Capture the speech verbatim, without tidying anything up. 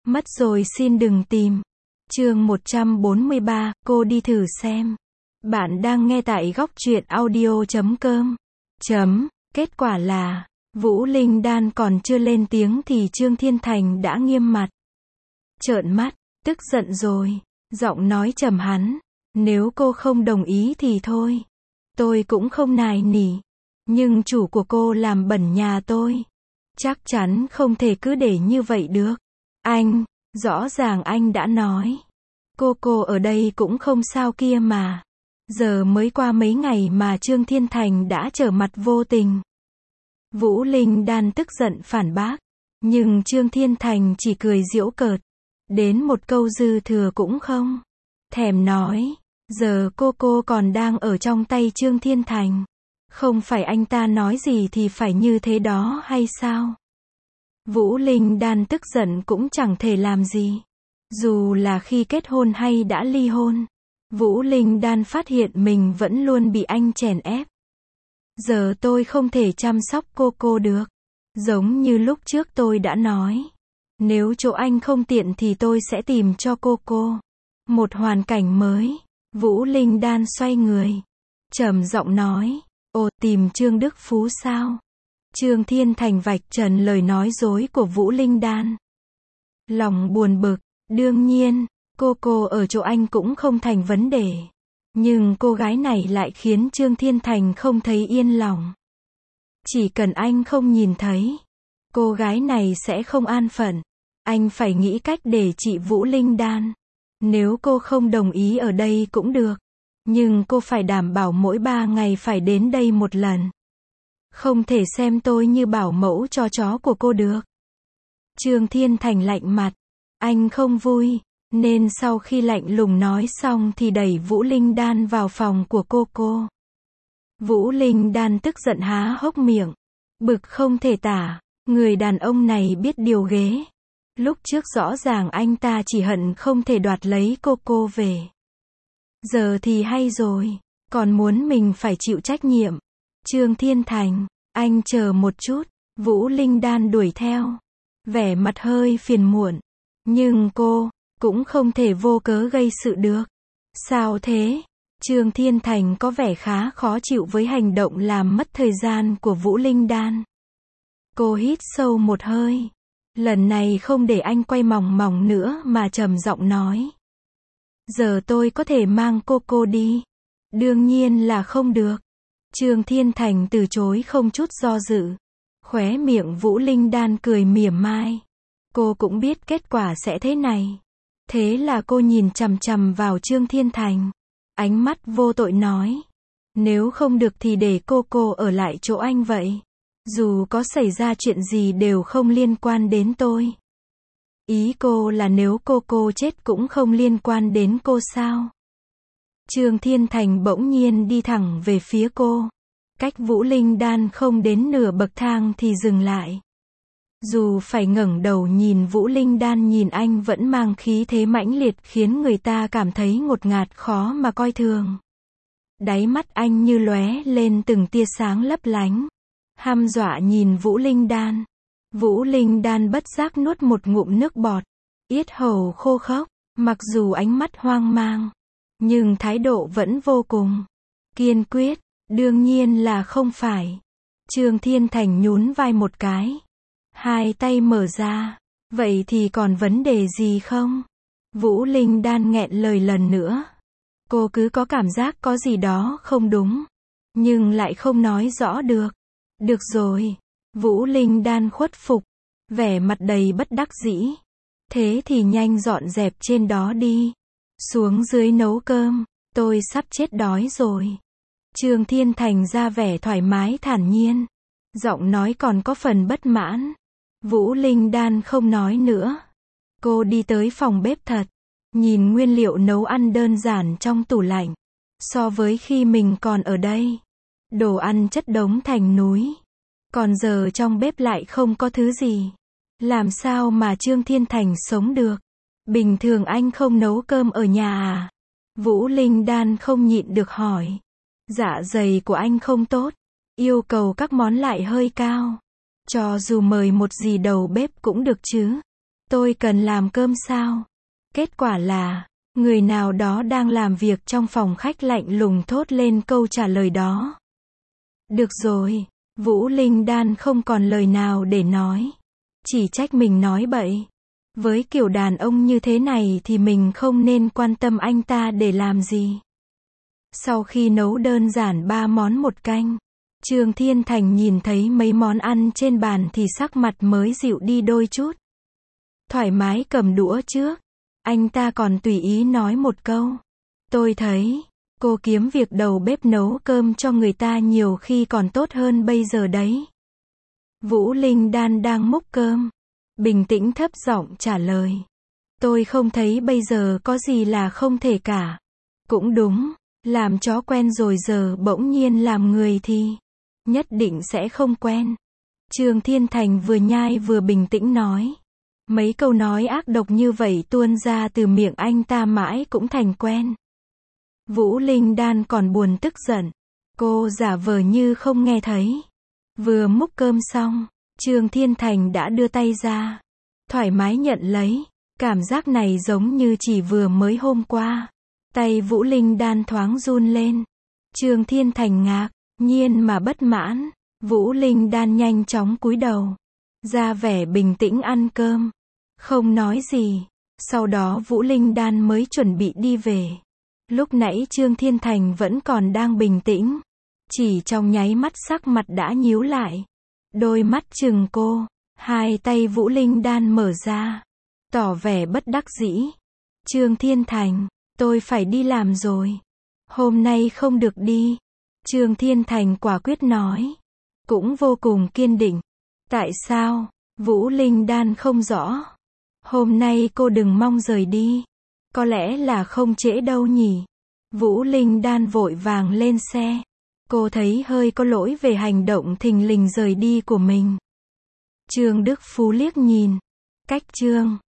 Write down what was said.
Mất rồi xin đừng tìm. Chương một trăm bốn mươi ba, cô đi thử xem. Bạn đang nghe tại góc truyện audio chấm com. Chấm, kết quả là, Vũ Linh Đan còn chưa lên tiếng thì Trương Thiên Thành đã nghiêm mặt. Trợn mắt, tức giận rồi, giọng nói trầm hắn, nếu cô không đồng ý thì thôi. Tôi cũng không nài nỉ, nhưng chủ của cô làm bẩn nhà tôi. Chắc chắn không thể cứ để như vậy được. Anh, rõ ràng anh đã nói. Cô cô ở đây cũng không sao kia mà. Giờ mới qua mấy ngày mà Trương Thiên Thành đã trở mặt vô tình. Vũ Linh Đan tức giận phản bác. Nhưng Trương Thiên Thành chỉ cười giễu cợt. Đến một câu dư thừa cũng không thèm nói. Giờ cô cô còn đang ở trong tay Trương Thiên Thành. Không phải anh ta nói gì thì phải như thế đó hay sao? Vũ Linh Đan tức giận cũng chẳng thể làm gì. Dù là khi kết hôn hay đã ly hôn, Vũ Linh Đan phát hiện mình vẫn luôn bị anh chèn ép. Giờ tôi không thể chăm sóc cô cô được. Giống như lúc trước tôi đã nói. Nếu chỗ anh không tiện thì tôi sẽ tìm cho cô cô một hoàn cảnh mới. Vũ Linh Đan xoay người, trầm giọng nói, ồ, tìm Trương Đức Phú sao? Trương Thiên Thành vạch trần lời nói dối của Vũ Linh Đan. Lòng buồn bực, đương nhiên, cô cô ở chỗ anh cũng không thành vấn đề. Nhưng cô gái này lại khiến Trương Thiên Thành không thấy yên lòng. Chỉ cần anh không nhìn thấy, cô gái này sẽ không an phận. Anh phải nghĩ cách để trị Vũ Linh Đan. Nếu cô không đồng ý ở đây cũng được. Nhưng cô phải đảm bảo mỗi ba ngày phải đến đây một lần. Không thể xem tôi như bảo mẫu cho chó của cô được. Trương Thiên Thành lạnh mặt. Anh không vui, nên sau khi lạnh lùng nói xong thì đẩy Vũ Linh Đan vào phòng của cô cô. Vũ Linh Đan tức giận há hốc miệng. Bực không thể tả, người đàn ông này biết điều ghế. Lúc trước rõ ràng anh ta chỉ hận không thể đoạt lấy cô cô về. Giờ thì hay rồi, còn muốn mình phải chịu trách nhiệm. Trương Thiên Thành, anh chờ một chút. Vũ Linh Đan đuổi theo, vẻ mặt hơi phiền muộn. Nhưng cô, cũng không thể vô cớ gây sự được. Sao thế? Trương Thiên Thành có vẻ khá khó chịu với hành động làm mất thời gian của Vũ Linh Đan. Cô hít sâu một hơi. Lần này không để anh quay mòng mòng nữa mà trầm giọng nói. Giờ tôi có thể mang cô cô đi. Đương nhiên là không được. Trương Thiên Thành từ chối không chút do dự. Khóe miệng Vũ Linh Đan cười mỉa mai. Cô cũng biết kết quả sẽ thế này. Thế là cô nhìn chằm chằm vào Trương Thiên Thành. Ánh mắt vô tội nói. Nếu không được thì để cô cô ở lại chỗ anh vậy. Dù có xảy ra chuyện gì đều không liên quan đến tôi. Ý cô là nếu cô cô chết cũng không liên quan đến cô sao? Trương Thiên Thành bỗng nhiên đi thẳng về phía cô. Cách Vũ Linh Đan không đến nửa bậc thang thì dừng lại. Dù phải ngẩng đầu nhìn Vũ Linh Đan nhìn anh vẫn mang khí thế mãnh liệt khiến người ta cảm thấy ngột ngạt khó mà coi thường. Đáy mắt anh như lóe lên từng tia sáng lấp lánh. Hăm dọa nhìn Vũ Linh Đan. Vũ Linh Đan bất giác nuốt một ngụm nước bọt. Yết hầu khô khốc. Mặc dù ánh mắt hoang mang, nhưng thái độ vẫn vô cùng kiên quyết. Đương nhiên là không phải. Trương Thiên Thành nhún vai một cái. Hai tay mở ra. Vậy thì còn vấn đề gì không? Vũ Linh Đan nghẹn lời lần nữa. Cô cứ có cảm giác có gì đó không đúng. Nhưng lại không nói rõ được. Được rồi. Vũ Linh Đan khuất phục. Vẻ mặt đầy bất đắc dĩ. Thế thì nhanh dọn dẹp trên đó đi. Xuống dưới nấu cơm. Tôi sắp chết đói rồi. Trương Thiên Thành ra vẻ thoải mái thản nhiên. Giọng nói còn có phần bất mãn. Vũ Linh Đan không nói nữa. Cô đi tới phòng bếp thật. Nhìn nguyên liệu nấu ăn đơn giản trong tủ lạnh. So với khi mình còn ở đây. Đồ ăn chất đống thành núi. Còn giờ trong bếp lại không có thứ gì. Làm sao mà Trương Thiên Thành sống được? Bình thường anh không nấu cơm ở nhà à? Vũ Linh Đan không nhịn được hỏi. Dạ dày của anh không tốt. Yêu cầu các món lại hơi cao. Cho dù mời một dì đầu bếp cũng được chứ. tôi cần làm cơm sao? Kết quả là, người nào đó đang làm việc trong phòng khách lạnh lùng thốt lên câu trả lời đó. Được rồi, Vũ Linh Đan không còn lời nào để nói. Chỉ trách mình nói bậy. Với kiểu đàn ông như thế này thì mình không nên quan tâm anh ta để làm gì. Sau khi nấu đơn giản ba món một canh, Trương Thiên Thành nhìn thấy mấy món ăn trên bàn thì sắc mặt mới dịu đi đôi chút. Thoải mái cầm đũa trước, anh ta còn tùy ý nói một câu. Tôi thấy, cô kiếm việc đầu bếp nấu cơm cho người ta nhiều khi còn tốt hơn bây giờ đấy. Vũ Linh Đan đang múc cơm, bình tĩnh thấp giọng trả lời. Tôi không thấy bây giờ có gì là không thể cả. Cũng đúng, làm chó quen rồi giờ bỗng nhiên làm người thì nhất định sẽ không quen. Trương Thiên Thành vừa nhai vừa bình tĩnh nói. Mấy câu nói ác độc như vậy tuôn ra từ miệng anh ta mãi cũng thành quen. Vũ Linh Đan còn buồn tức giận. Cô giả vờ như không nghe thấy. Vừa múc cơm xong, Trương Thiên Thành đã đưa tay ra. Thoải mái nhận lấy. Cảm giác này giống như chỉ vừa mới hôm qua. Tay Vũ Linh Đan thoáng run lên. Trương Thiên Thành ngạc nhiên mà bất mãn. Vũ Linh Đan nhanh chóng cúi đầu, ra vẻ bình tĩnh ăn cơm, không nói gì. Sau đó Vũ Linh Đan mới chuẩn bị đi về. Lúc nãy Trương Thiên Thành vẫn còn đang bình tĩnh, chỉ trong nháy mắt sắc mặt đã nhíu lại. Đôi mắt trừng cô, hai tay Vũ Linh Đan mở ra, tỏ vẻ bất đắc dĩ. Trương Thiên Thành, tôi phải đi làm rồi. Hôm nay không được đi. Trương Thiên Thành quả quyết nói. Cũng vô cùng kiên định. Tại sao? Vũ Linh Đan không rõ. Hôm nay cô đừng mong rời đi. Có lẽ là không trễ đâu nhỉ. Vũ Linh Đan vội vàng lên xe. Cô thấy hơi có lỗi về hành động thình lình rời đi của mình. Trương Đức Phú liếc nhìn. Cách Trương